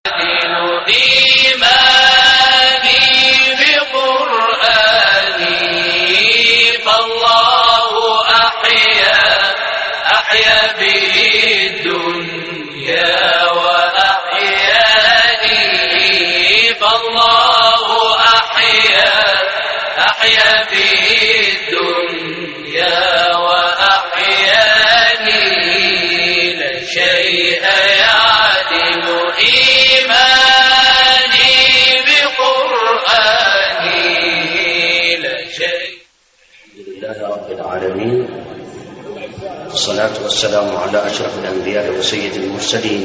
إيماني بقرآني فالله أحيا به الدنيا وأحياني فالله أحيا به الدنيا وأحياني لا شيء يعدل إيماني بقرآني لا شيء. الحمد لله رب العالمين، والصلاة والسلام على أشرف الأنبياء وسيد المرسلين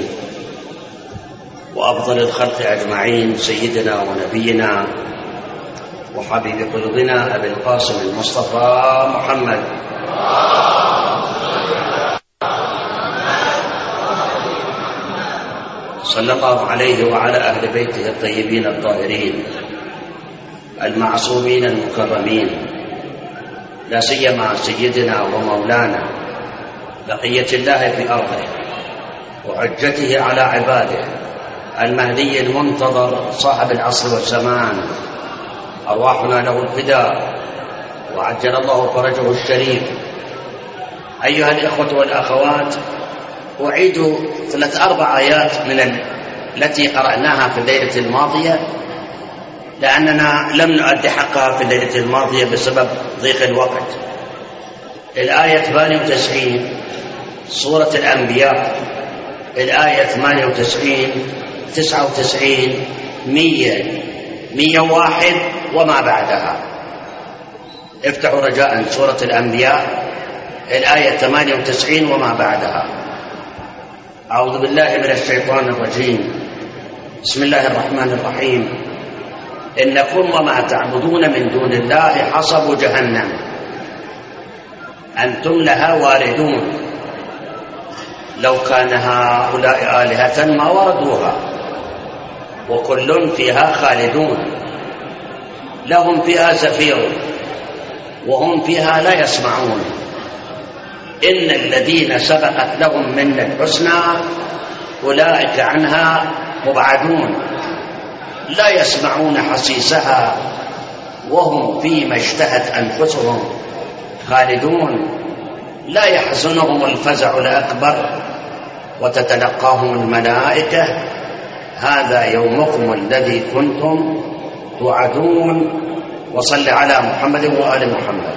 وأفضل الخلق أجمعين، سيدنا ونبينا وحبيب قلوبنا أبي القاسم المصطفى محمد صلى الله عليه وعلى أهل بيته الطيبين الطاهرين المعصومين المكرمين، لا سيما سيدنا ومولانا بقية الله في أرضه وحجته على عباده المهدي المنتظر صاحب العصر والزمان، أرواحنا له الفداء وعجل الله فرجه الشريف. أيها الإخوة والأخوات، أعيد 3-4 آيات من التي قرأناها في الليلة الماضية، لأننا لم نؤدي حقها في الليلة الماضية بسبب ضيق الوقت. الآية 98 سورة الأنبياء، الآية 98 99 100 101 وما بعدها. افتحوا رجاء سورة الأنبياء الآية 98 وما بعدها. أعوذ بالله من الشيطان الرجيم، بسم الله الرحمن الرحيم. إنكم وما تعبدون من دون الله حصب جهنم أنتم لها واردون لو كان هؤلاء آلهة ما وردوها وكل فيها خالدون لهم فيها زفير وهم فيها لا يسمعون إن الذين سبقت لهم منا الحسنى أولئك عنها مبعدون لا يسمعون حسيسها وهم فيما اشتهت أنفسهم خالدون لا يحزنهم الفزع الأكبر وتتلقاهم الملائكة هذا يومكم الذي كنتم توعدون. وصل على محمد وآل محمد.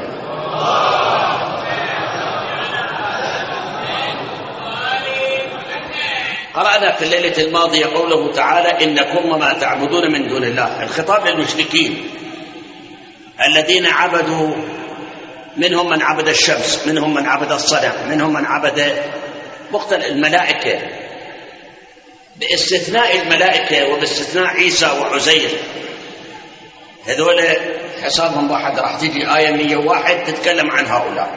قرأنا في الليلة الماضية قوله تعالى إنكم وما تعبدون من دون الله، الخطاب للمشركين الذين عبدوا، منهم من عبد الشمس، منهم من عبد الصنم، منهم من عبد مختلف الملائكة، باستثناء الملائكة وباستثناء عيسى وعزير، هذول حسابهم واحد. راح تيجي آية 101 تتكلم عن هؤلاء.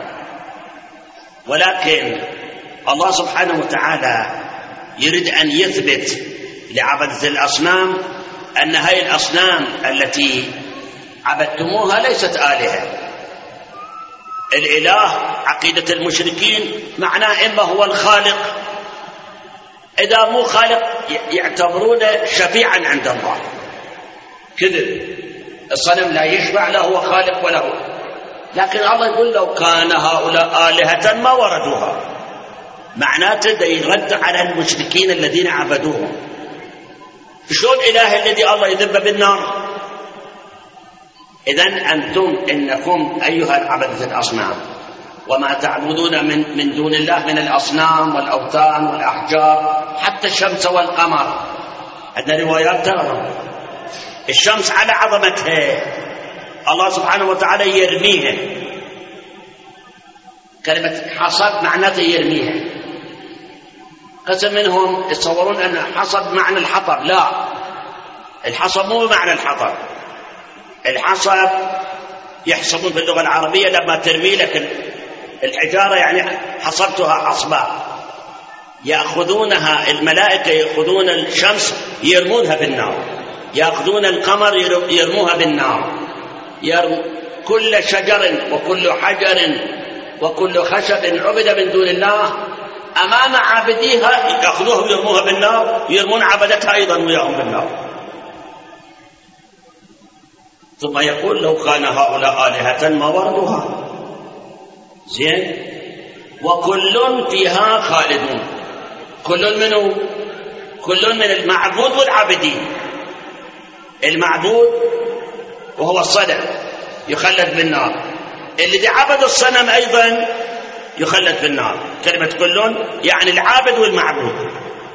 ولكن الله سبحانه وتعالى يريد أن يثبت لعبدة الأصنام أن هذه الأصنام التي عبدتموها ليست آلهة. الإله عقيدة المشركين معناه إما هو الخالق، إذا مو خالق يعتبرونه شفيعا عند الله. كذب، الصنم لا يشفع له هو خالق وله. لكن الله يقول لو كان هؤلاء آلهة ما وردوها، معناته ده يرد على المشركين الذين عبدوهم. شلون إله الذي الله يذب بالنار؟ إذن أنتم إنكم أيها العبدة الأصنام وما تعبدون من دون الله من الأصنام والأوثان والأحجار، حتى الشمس والقمر. عندنا روايات ترى الشمس على عظمتها الله سبحانه وتعالى يرميها. كلمة حصب معناته يرميها. قسم منهم يتصورون أن حصب معنى الحطب، لا، الحصب مو معنى الحطب. الحصب يحصبون في اللغة العربية لما ترمي لك الحجارة، يعني حصبتها حصبا. يأخذونها الملائكة، يأخذون الشمس يرمونها بالنار، يأخذون القمر يرموها بالنار، كل شجر وكل حجر وكل خشب عبد من دون الله أمام عابديها يأخذوها ويرموها بالنار، يرمون عبدتها أيضا وياهم بالنار. ثم يقول لو كان هؤلاء آلهة ما وردوها. زين. وكل فيها خالدون. كل منه؟ كل من المعبود والعابدين. المعبود وهو الصنم يخلد بالنار، اللي عبد الصنم أيضا يخلد بالنار. كلمة كل يعني العابد والمعبود.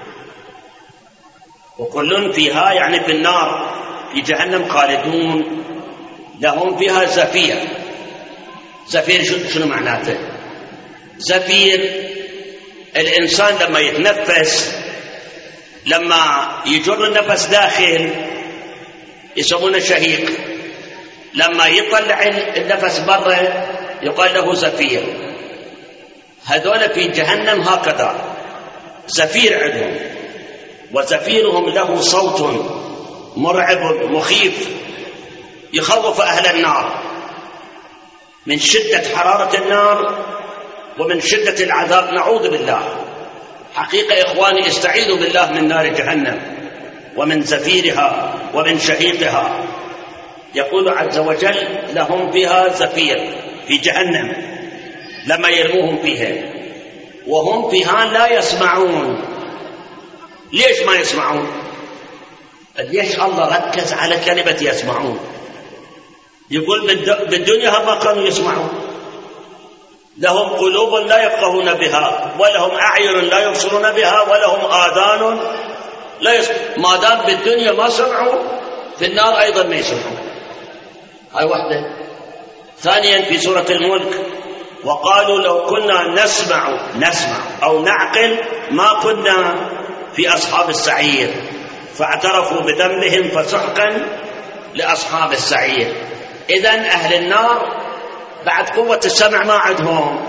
وكل فيها يعني في النار في جهنم خالدون لهم فيها زفير. زفير شنو معناته؟ زفير الإنسان لما يتنفس، لما يجر النفس داخل يسمونه شهيق، لما يطلع النفس برا يقال له زفير. هذول في جهنم هكذا زفير عندهم، وزفيرهم له صوت مرعب مخيف يخوف أهل النار من شدة حرارة النار ومن شدة العذاب. نعوذ بالله. حقيقة إخواني استعيذوا بالله من نار جهنم ومن زفيرها ومن شهيقها. يقول عز وجل لهم فيها زفير في جهنم لما يرموهم فيها، وهم فيها لا يسمعون. ليش ما يسمعون؟ ليش الله ركز على كلمة يسمعون؟ يقول بالدنيا ما كانوا يسمعون. لهم قلوب لا يفقهون بها، ولهم أعين لا يبصرون بها، ولهم آذان لا يسمعون. ما دام بالدنيا ما سمعوا، في النار أيضا ما يسمعون. هاي واحدة. ثانيا في سورة الملك وقالوا لو كنا نسمع أو نعقل ما كنا في أصحاب السعير فاعترفوا بذنبهم فسحقا لأصحاب السعير. إذن أهل النار بعد قوة السمع ما عندهم،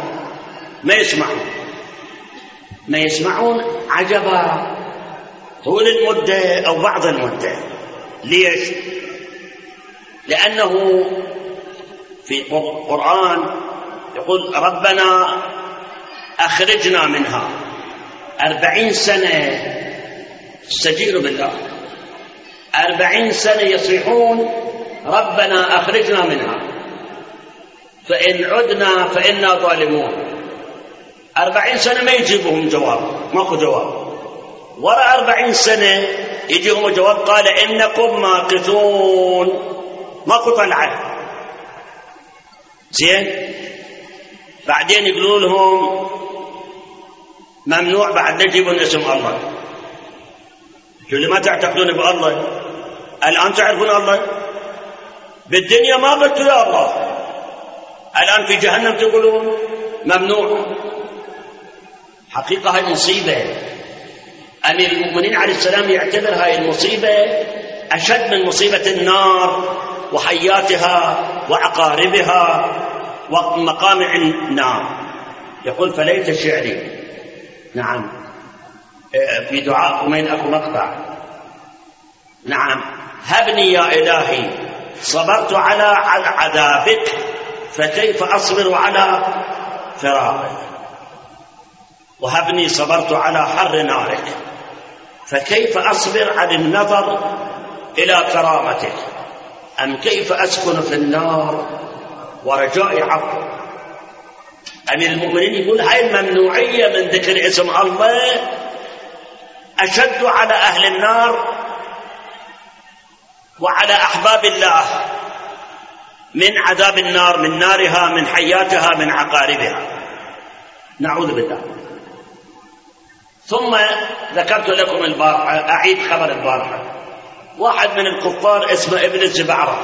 ما يسمعون عجبا طول المدة أو بعض المدة. ليش؟ لأنه في القرآن يقول ربنا أخرجنا منها 40 سنة استجيروا بالله، 40 سنة يصيحون ربنا أخرجنا منها فإن عدنا فإنا ظالمون. 40 سنة ما يجيبهم جواب، ماكو جواب. وراء 40 سنة يجيهم جواب قال إنكم ماكثون، ماكو طلعة. زين. بعدين يقولون لهم ممنوع بعد نجيبون اسم الله. يقول ما تعتقدون بالله؟ الآن تعرفون الله؟ بالدنيا ما قلتوا يا الله، الآن في جهنم تقولون ممنوع. حقيقة هاي مصيبة. أمير المؤمنين عليه السلام يعتبر هاي المصيبة أشد من مصيبة النار وحياتها وعقاربها ومقامع النار. يقول فليت شعري. نعم في دعاء ومن أكو مقطع. نعم هبني يا إلهي صبرت على عذابك فكيف أصبر على فراقك، وهبني صبرت على حر نارك فكيف أصبر عن النظر إلى كرامتك، أم كيف أسكن في النار ورجاء عفو. أمير المؤمنين يقول هاي الممنوعية من ذكر اسم الله أشد على أهل النار وعلى أحباب الله من عذاب النار، من نارها، من حياتها، من عقاربها. نعوذ بالله. ثم ذكرت لكم البارحة، أعيد خبر البارحة. واحد من الكفار اسمه ابن الزبعرة،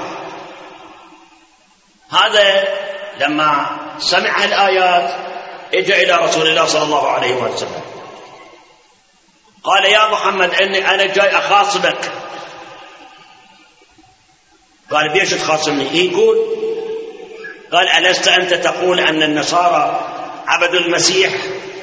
هذا لما سمع الآيات اجى إلى رسول الله صلى الله عليه وسلم قال يا محمد إني أنا جاي أخاصمك. قال بيش تخاصمني؟ يقول قال ألست أنت تقول أن النصارى عبدوا المسيح؟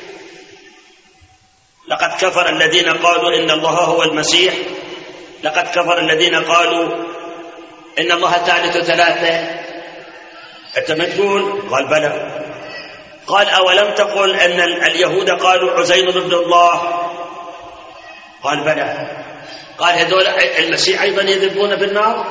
لقد كفر الذين قالوا إن الله هو المسيح، لقد كفر الذين قالوا إن الله ثالث ثلاثة. أنت ما تقول؟ قال بلى. قال أولم تقل أن اليهود قالوا عزير ابن الله؟ قال بلى. قال هذول المسيح أيضا يذبون بالنار؟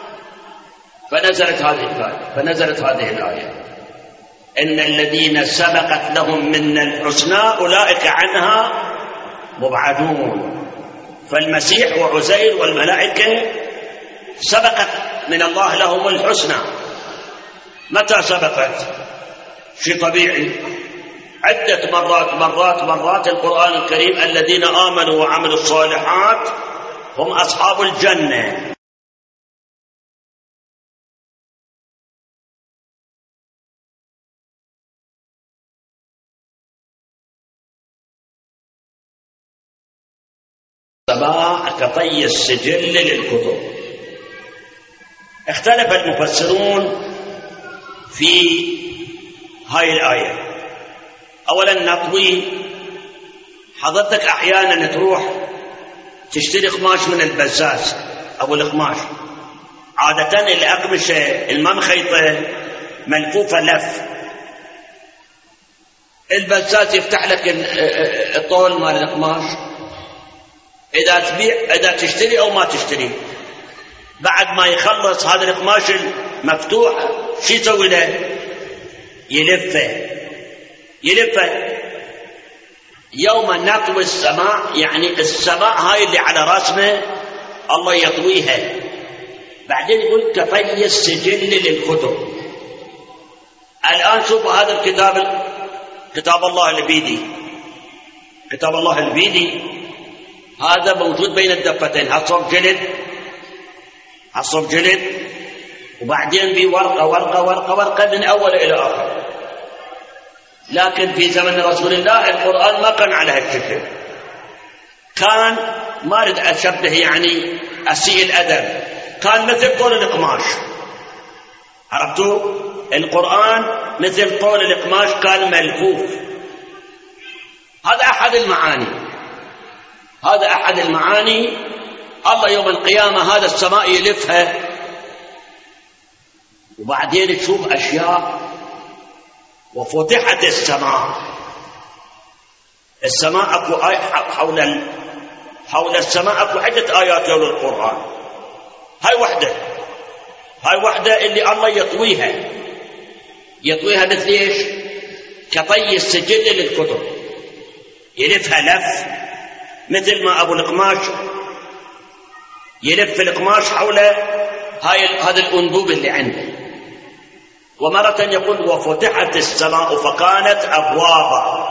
فنزلت هذه الآية إن الذين سبقت لهم من الحسنى أولئك عنها مبعدون. فالمسيح وعزير والملائكة سبقت من الله لهم الحسنى. متى سبقت؟ شيء طبيعي، عدة مرات القرآن الكريم الذين آمنوا وعملوا الصالحات هم أصحاب الجنة. السماء كطي السجل للكتب. اختلف المفسرون في هاي الآية. أولا نطوي، حضرتك أحيانا تروح تشتري قماش من البزاز أو القماش، عادة الأقمشة المنخيطة ملفوفة لف، البزاز يفتح لك الطول مال القماش إذا تشتري أو ما تشتري. بعد ما يخلص هذا القماش المفتوح شو يسوي له؟ يلفه. يوم نطوي السماء، يعني السماء هاي اللي على راسنا الله يطويها. بعدين يقول كطي السجل للكتب. الآن شوفوا هذا الكتاب، كتاب الله البيدي، كتاب الله البيدي هذا موجود بين الدفتين، هالصف جلد وبعدين بورقة ورقة من أول إلى آخر. لكن في زمن رسول الله القرآن ما كان على هالشكل، كان ما أريد أشبه يعني أسيء الأدب، كان مثل طول القماش. عرفتوا؟ القرآن مثل طول القماش، كان ملفوف. هذا أحد المعاني. الله يوم القيامة هذا السماء يلفها، وبعدين تشوف أشياء. وفتحت السماء أكو حول السماء أكو عدة آيات يوم القرآن. هاي وحدة اللي الله يطويها مثل إيش؟ كطي السجل للكتب، يلفها لف مثل ما أبو القماش يلف القماش حول هذا الأنبوب اللي عنده. ومرة يقول وفتحت السماء فكانت أبوابا.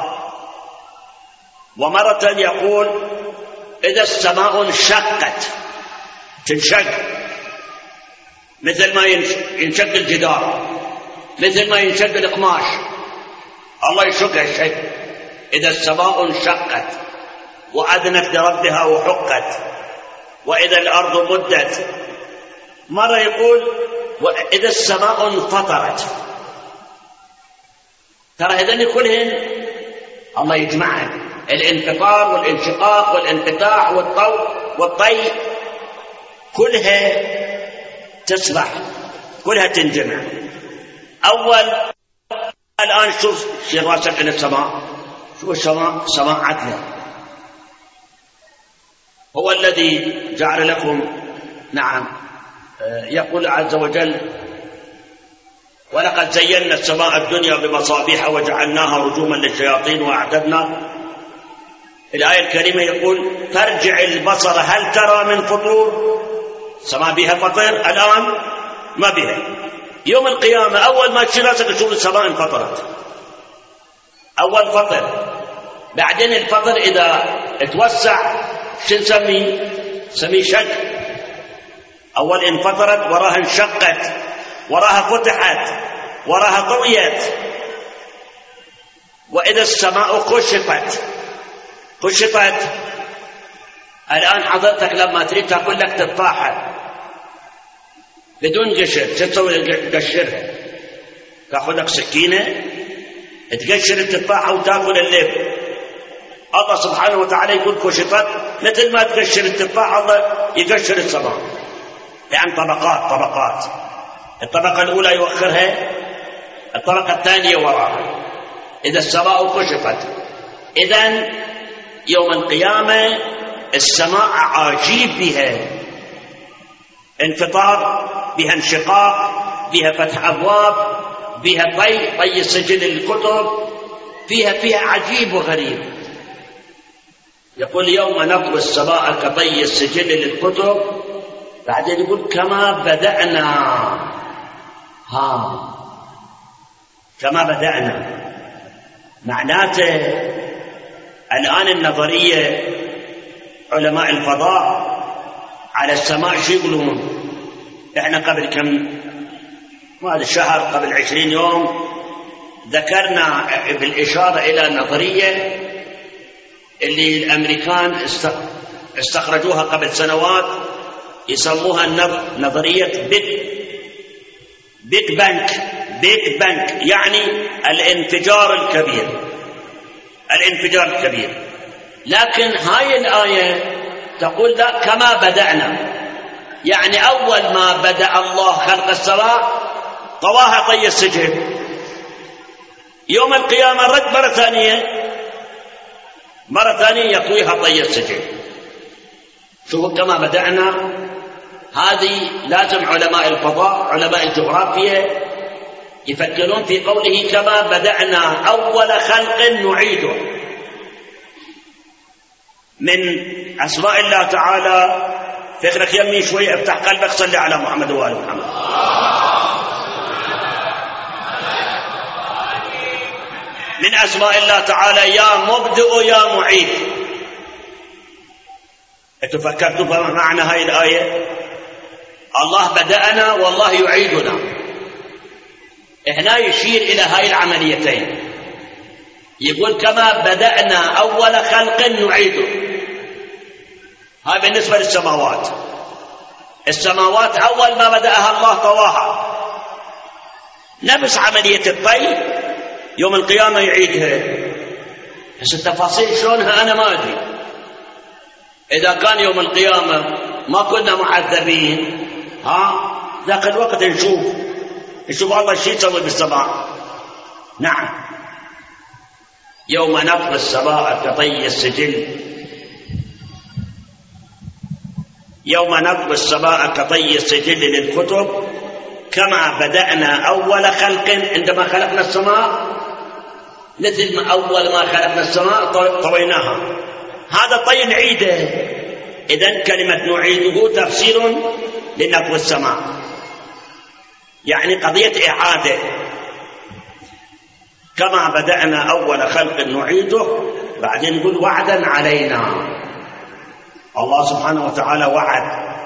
ومرة يقول إذا السماء انشقت، تنشق مثل ما ينشق الجدار، مثل ما ينشق القماش، الله يشق الشق. إذا السماء انشقت وأذنت لربها وحقت، وإذا الأرض مدت. مرة يقول وإذا السماء انفطرت. ترى هذين كلهن الله يجمعهن، الانفطار والانشقاق والانفتاح والطي كلها تسبح، كلها تنجمع. الآن شوف راسك إلى السماء، شوف السماء سماء عدلة. هو الذي جعل لكم، نعم، يقول عز وجل ولقد زينا السماء الدنيا بمصابيح وجعلناها رجوما للشياطين وأعتدنا. الآية الكريمة يقول فارجع البصر هل ترى من فطور. سماء بها فطر الآن ما بها. يوم القيامة أول ما تشيل راسك تشوف السماء انفطرت، أول فطر. بعدين الفطر إذا اتوسع شو نسميه شق. أول انفطرت، وراها انشقت، وراها فتحت، وراها طويت. وإذا السماء كشطت. الآن حضرتك لما تريد تقول لك تفاحة بدون قشر، شو تسوي؟ تقشرها، تأخذ لك سكينة تقشر التفاحة وتأكل اللب. الله سبحانه وتعالى يقول كشطت، مثل ما تقشر التفاحة الله يقشر السماء. يعني طبقات. الطبقة الأولى يوخرها، الطبقة الثانية وراها، إذا السماء كشفت. إذن يوم القيامة السماء عجيب بها انفطار، بها انشقاق، بها فتح أبواب، بها طي سجل الكتب، فيها عجيب وغريب. يقول يوم نطوي السماء كطي السجل للكتب، بعدين يقول كما بدأنا. كما بدأنا معناته الآن النظرية علماء الفضاء على السماء شو يقولون؟ احنا قبل كم شهر، قبل 20 يوم ذكرنا بالإشارة إلى النظرية اللي الأمريكان استخرجوها قبل سنوات، يسموها نظرية بيج بانك، يعني الانفجار الكبير. لكن هاي الآية تقول لا، كما بدأنا، يعني أول ما بدأ الله خلق السماء طواها طي السجل، يوم القيامة رد مرة ثانية يطويها طي السجل. شوفوا كما بدأنا، هذه لازم علماء الفضاء علماء الجغرافيا يفكرون في قوله كما بدأنا أول خلق نعيده. من أسماء الله تعالى، فكرك يمي شوي، افتح قلبك، صلي على محمد وآل محمد. من أسماء الله تعالى يا مبدئ يا معيد. أنتم فكرتوا معنى هاي الآية؟ الله بدأنا والله يعيدنا. هنا يشير إلى هاي العمليتين، يقول كما بدأنا أول خلق نعيده. هاي بالنسبة للسماوات. السماوات أول ما بدأها الله طواها، نفس عملية الطي يوم القيامة يعيدها. بس التفاصيل شلونها أنا ما أدري. إذا كان يوم القيامة ما كنا معذبين، ذاك الوقت نشوف الله شو يسوي بالسماء. نعم، يوم نطوي السماء كطي السجل، يوم نطوي السماء كطي السجل للكتب، كما بدأنا أول خلق. عندما خلقنا السماء مثل ما أول ما خلقنا السماء طويناها، هذا طي نعيده. إذن كلمة نعيده تفسير لنطوي السماء، يعني قضية إعادة. كما بدأنا أول خلق نعيده، بعدين نقول وعدا علينا. الله سبحانه وتعالى وعد.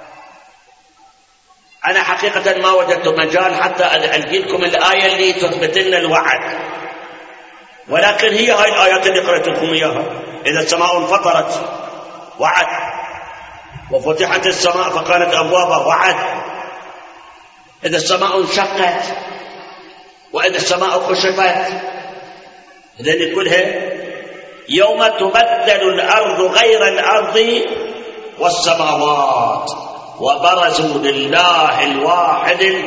أنا حقيقة ما وجدت مجال حتى ألقي لكم الآية اللي تثبت لنا الوعد، ولكن هي هاي الآيات اللي قرأت لكم إياها. إذا السماء انفطرت وعد، وفتحت السماء فكانت أبوابها وعد، إذا السماء انشقت، وإذا السماء كشفت. إذن كلها يوم تبدل الأرض غير الأرض والسماوات وبرزوا لله الواحد.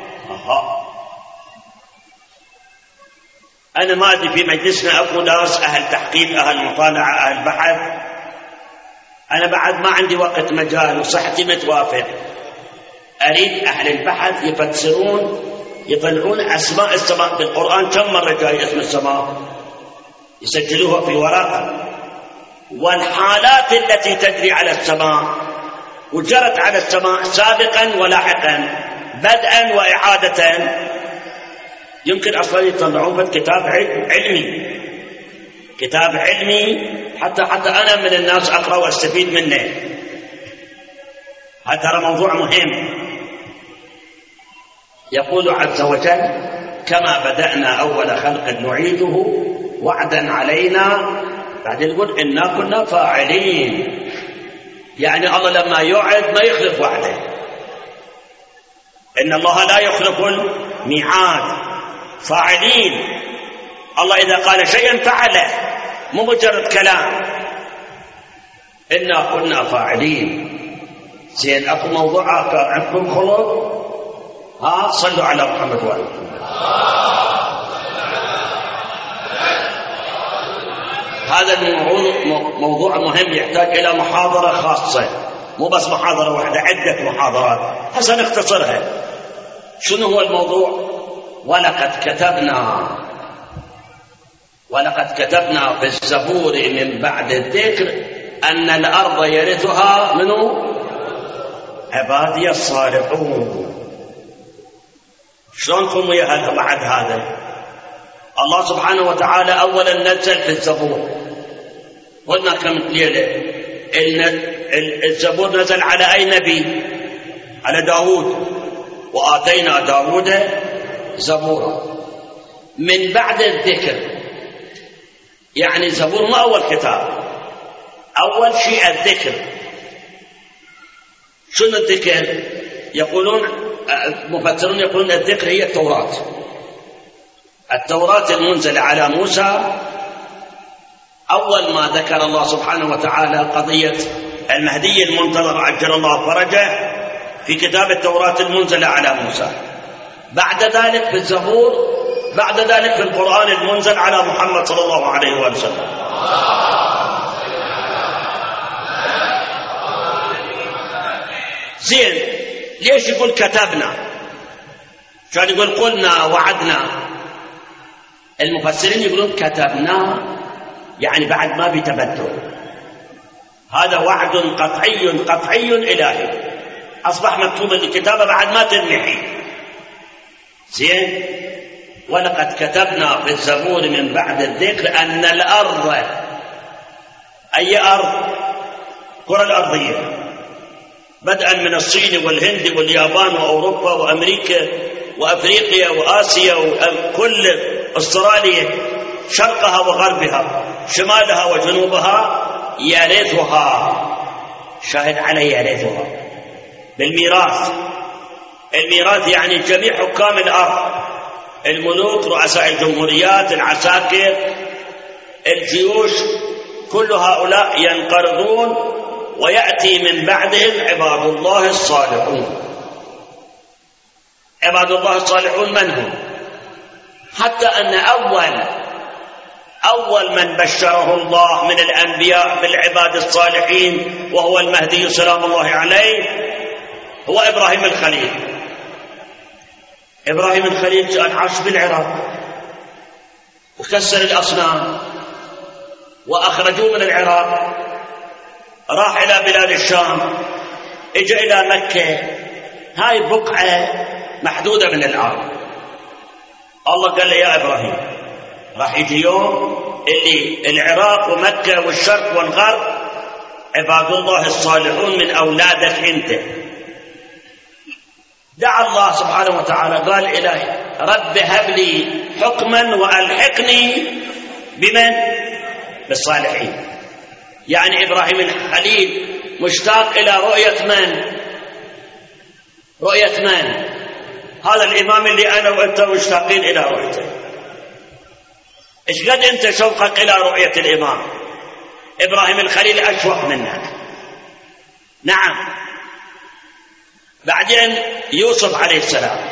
أنا ما أدري في مجلسنا أكو ناس أهل تحقيق، أهل مطالعة، أهل بحث. أنا بعد ما عندي وقت مجال وصحتي متوافق، أريد أهل البحث يفسرون، يطلعون أسماء السماء بالقرآن. كم مرة جاي اسم السماء يسجلوها في ورق، والحالات التي تجري على السماء وجرت على السماء سابقا ولاحقا، بدءا وإعادة. يمكن أصلا يطلعون كتاب علمي، كتاب علمي حتى أنا من الناس أقرأ واستفيد منه. هذا ترى موضوع مهم. يقول عز وجل كما بدأنا أول خلق نعيده وعدا علينا. بعدين يقول إنا كنا فاعلين، يعني الله لما يوعد ما يخلف وعده. إن الله لا يخلف الميعاد. فاعلين، الله إذا قال شيئا فعله، مو مجرد كلام. إنا كنا فاعلين. زين، أكو موضوع عندكم خلق؟ صلوا على محمد وآل محمد. هذا موضوع مهم يحتاج إلى محاضرة خاصة، مو بس محاضرة واحدة، عدة محاضرات، هسه نختصرها. شنو هو الموضوع؟ ولقد كتبنا في الزبور من بعد الذكر أن الأرض يرثها منو؟ عبادي الصالحون. شلونكم ويا هذا؟ بعد هذا الله سبحانه وتعالى أولا نزل في الزبور، قلنا كم ليلة إن الزبور نزل على أي نبي؟ على داود، وآتينا داود زبورا. من بعد الذكر يعني زبور ما أول كتاب، أول شيء الذكر. شنو الذكر؟ يقولون مفسرون يقولون الذكر هي التوراة المنزلة على موسى. أول ما ذكر الله سبحانه وتعالى قضية المهدي المنتظر عجل الله فرجه في كتاب التوراة المنزلة على موسى، بعد ذلك في الزبور، بعد ذلك في القرآن المنزل على محمد صلى الله عليه وسلم. زين، ليش يقول كتبنا؟ كان يقول قلنا وعدنا. المفسرين يقولون كتبنا يعني بعد ما بيتبدل، هذا وعد قطعي إلهي، أصبح مكتوب الكتابة بعد ما تنمحي. زين، ولقد كتبنا في الزبور من بعد الذكر أن الأرض، أي أرض؟ كرة الأرضية، بدءا من الصين والهند واليابان وأوروبا وأمريكا وأفريقيا وآسيا وكل أستراليا، شرقها وغربها، شمالها وجنوبها، يرثها. شاهد علي يرثها بالميراث. الميراث يعني جميع حكام الأرض، الملوك، رؤساء الجمهوريات، العساكر، الجيوش، كل هؤلاء ينقرضون ويأتي من بعدهم عباد الله الصالحون. عباد الله الصالحون من هم؟ حتى أن أول من بشره الله من الأنبياء بالعباد الصالحين وهو المهدي سلام الله عليه هو إبراهيم الخليل. إبراهيم الخليل كان عاش بالعراق وكسر الأصنام وأخرجوه من العراق، راح إلى بلاد الشام، إجا إلى مكة. هاي بقعة محدودة من الأرض. الله قال له يا إبراهيم راح يجي يوم اللي العراق ومكة والشرق والغرب عباد الله الصالحون من أولادك أنت. دعا الله سبحانه وتعالى قال إلهي رب هب لي حكما وألحقني بمن؟ بالصالحين. يعني إبراهيم الخليل مشتاق إلى رؤية من؟ رؤية من؟ هذا الإمام اللي أنا وأنت مشتاقين إلى رؤيته. إيش قد أنت شوقك إلى رؤية الإمام؟ إبراهيم الخليل أشوق منك. نعم. بعدين يوسف عليه السلام،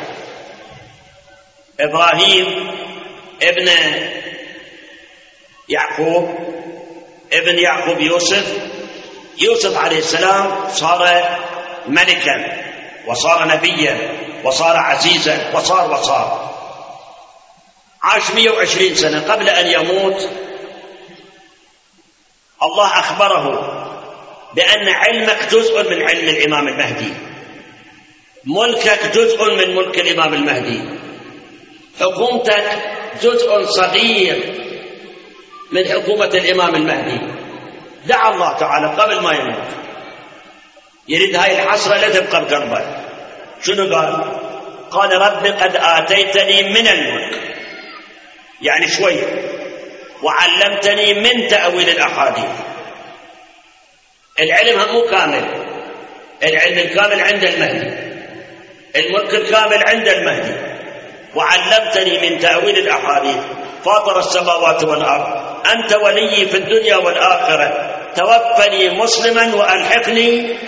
إبراهيم ابن يعقوب، ابن يعقوب يوسف عليه السلام صار ملكا وصار نبيا وصار عزيزا وصار عاش 120 سنة. قبل أن يموت الله أخبره بأن علمك جزء من علم الإمام المهدي، ملكك جزء من ملك الإمام المهدي، حكومتك جزء صغير من حكومة الإمام المهدي. دعا الله تعالى قبل ما يموت، يريد هاي الحسرة لا تبقى بقلبه. شنو قال؟ قال رب قد آتيتني من الملك، يعني شوية، وعلمتني من تأويل الأحاديث. العلم هم مو كامل، العلم الكامل عند المهدي، الملك الكامل عند المهدي. وعلمتني من تأويل الأحاديث فاطر السماوات والأرض أنت ولي في الدنيا والآخرة توفني مسلما وألحقني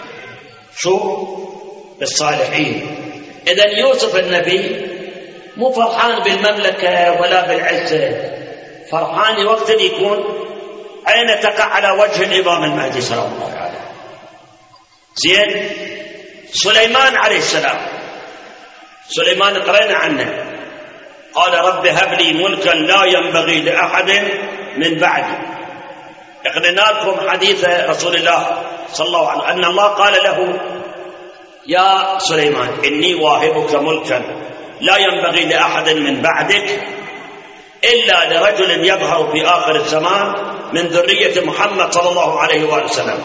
بالصالحين. إذن يوسف النبي مو فرحان بالمملكة ولا بالعزة، فرحان وقت يكون أين تقع على وجه الإمام المهدي سلام الله عليه. زين. سليمان عليه السلام، سليمان قرأنا عنه، قال رب هب لي ملكا لا ينبغي لأحد من بعدي. اقرأنا لكم حديث رسول الله صلى الله عليه وسلم أن الله قال له يا سليمان إني واهبك ملكا لا ينبغي لأحد من بعدك إلا لرجل يظهر في آخر الزمان من ذرية محمد صلى الله عليه وآله وسلم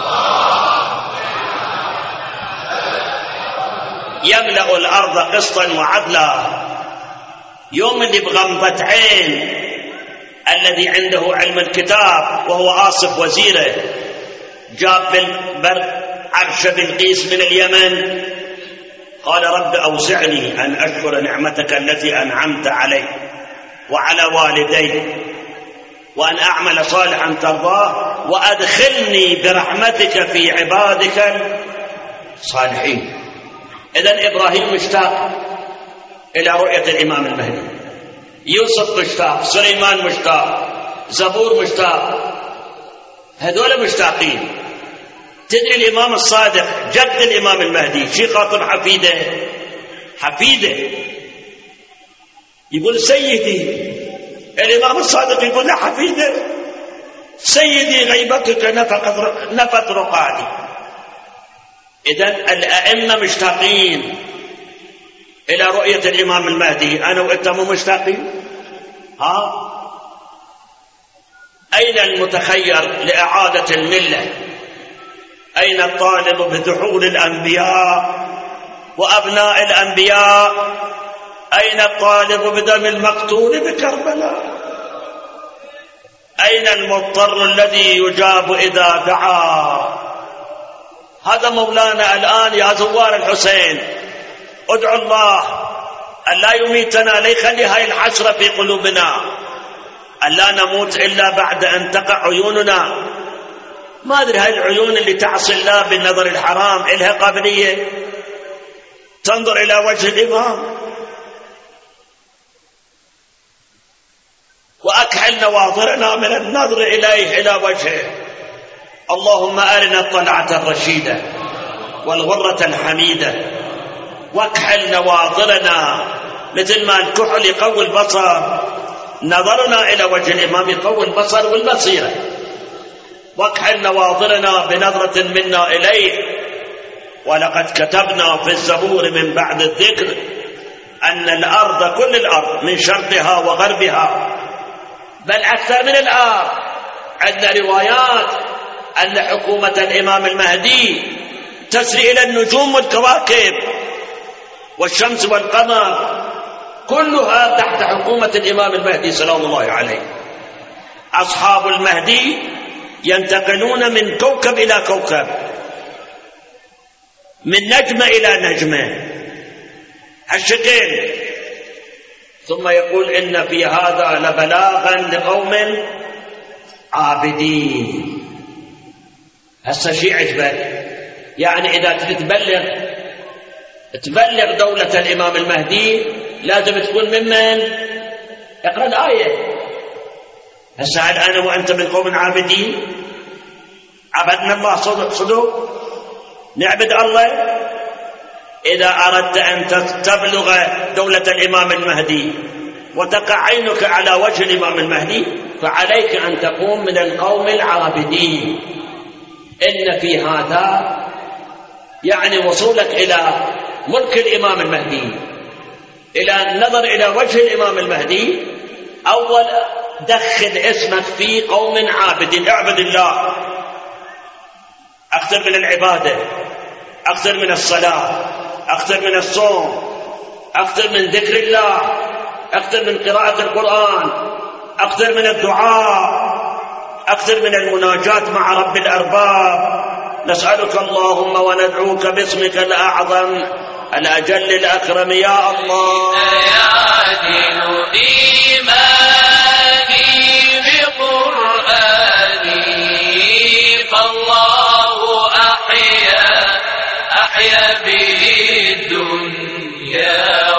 يملأ الأرض قسطا وعدلا. يوم اللي بغمضة عين الذي عنده علم الكتاب وهو آصف وزيره جاب بالبرق عرش بلقيس من اليمن، قال رب أوزعني أن أشكر نعمتك التي أنعمت علي وعلى والدي وأن أعمل صالحا ترضاه وأدخلني برحمتك في عبادك الصالحين. إذن إبراهيم مشتاق إلى رؤية الإمام المهدي، يوسف مشتاق، سليمان مشتاق، زبور مشتاق، هذول مشتاقين. تدري الإمام الصادق جد الإمام المهدي شي خاطب حفيده يقول سيدي، الإمام الصادق يقول له حفيده سيدي غيبتك نفت رقادي. إذن الأئمة مشتاقين إلى رؤية الإمام المهدي، أنا وأنت مو مشتاقين؟ أين المتخير لإعادة الملة؟ أين الطالب بدحول الأنبياء وأبناء الأنبياء؟ أين الطالب بدم المقتول بكربلاء؟ أين المضطر الذي يجاب إذا دعا؟ هذا مولانا الآن يا زوار الحسين، ادعوا الله أن لا يميتنا، لا يخلي هاي الحسرة في قلوبنا، أن لا نموت إلا بعد أن تقع عيوننا. ما أدري هاي العيون اللي تعصي الله بالنظر الحرام إلها قابلية تنظر إلى وجه الإمام؟ وأكحل نواظرنا من النظر إليه إلى وجهه. اللهم أرنا الطلعة الرشيدة والغرة الحميدة، واكحل نواظرنا مثل ما الكحل يقوي البصر، نظرنا إلى وجه الإمام يقوي البصر والبصيرة. واكحل نواظرنا بنظرة منا إليه. ولقد كتبنا في الزبور من بعد الذكر أن الأرض كل الأرض من شرقها وغربها بل أكثر من الأرض. عندنا روايات أن حكومة الإمام المهدي تسري إلى النجوم والكواكب والشمس والقمر، كلها تحت حكومة الإمام المهدي سلام الله عليه. أصحاب المهدي ينتقلون من كوكب إلى كوكب، من نجمة إلى نجمة، هالشكل. ثم يقول إن في هذا لبلاغا لقوم عابدين. هسه شيء عجبك، يعني إذا تبلغ دولة الإمام المهدي لازم تكون ممن اقرأ الآية. هسه هل أنا وأنت من قوم عابدين؟ عبدنا الله صدق نعبد الله؟ إذا أردت أن تبلغ دولة الإمام المهدي وتقع عينك على وجه الإمام المهدي فعليك أن تكون من القوم العابدين. إن في هذا يعني وصولك إلى ملك الإمام المهدي، إلى النظر إلى وجه الإمام المهدي، أول دخل اسمك في قوم عابدين. اعبد الله أكثر من العبادة، أكثر من الصلاة، أكثر من الصوم، أكثر من ذكر الله، أكثر من قراءة القرآن، أكثر من الدعاء، أكثر من المناجاة مع رب الأرباب. نسألك اللهم وندعوك باسمك الأعظم الأجل الأكرم يا الله. يعدل إيماني بقرآني فالله أحيا به الدنيا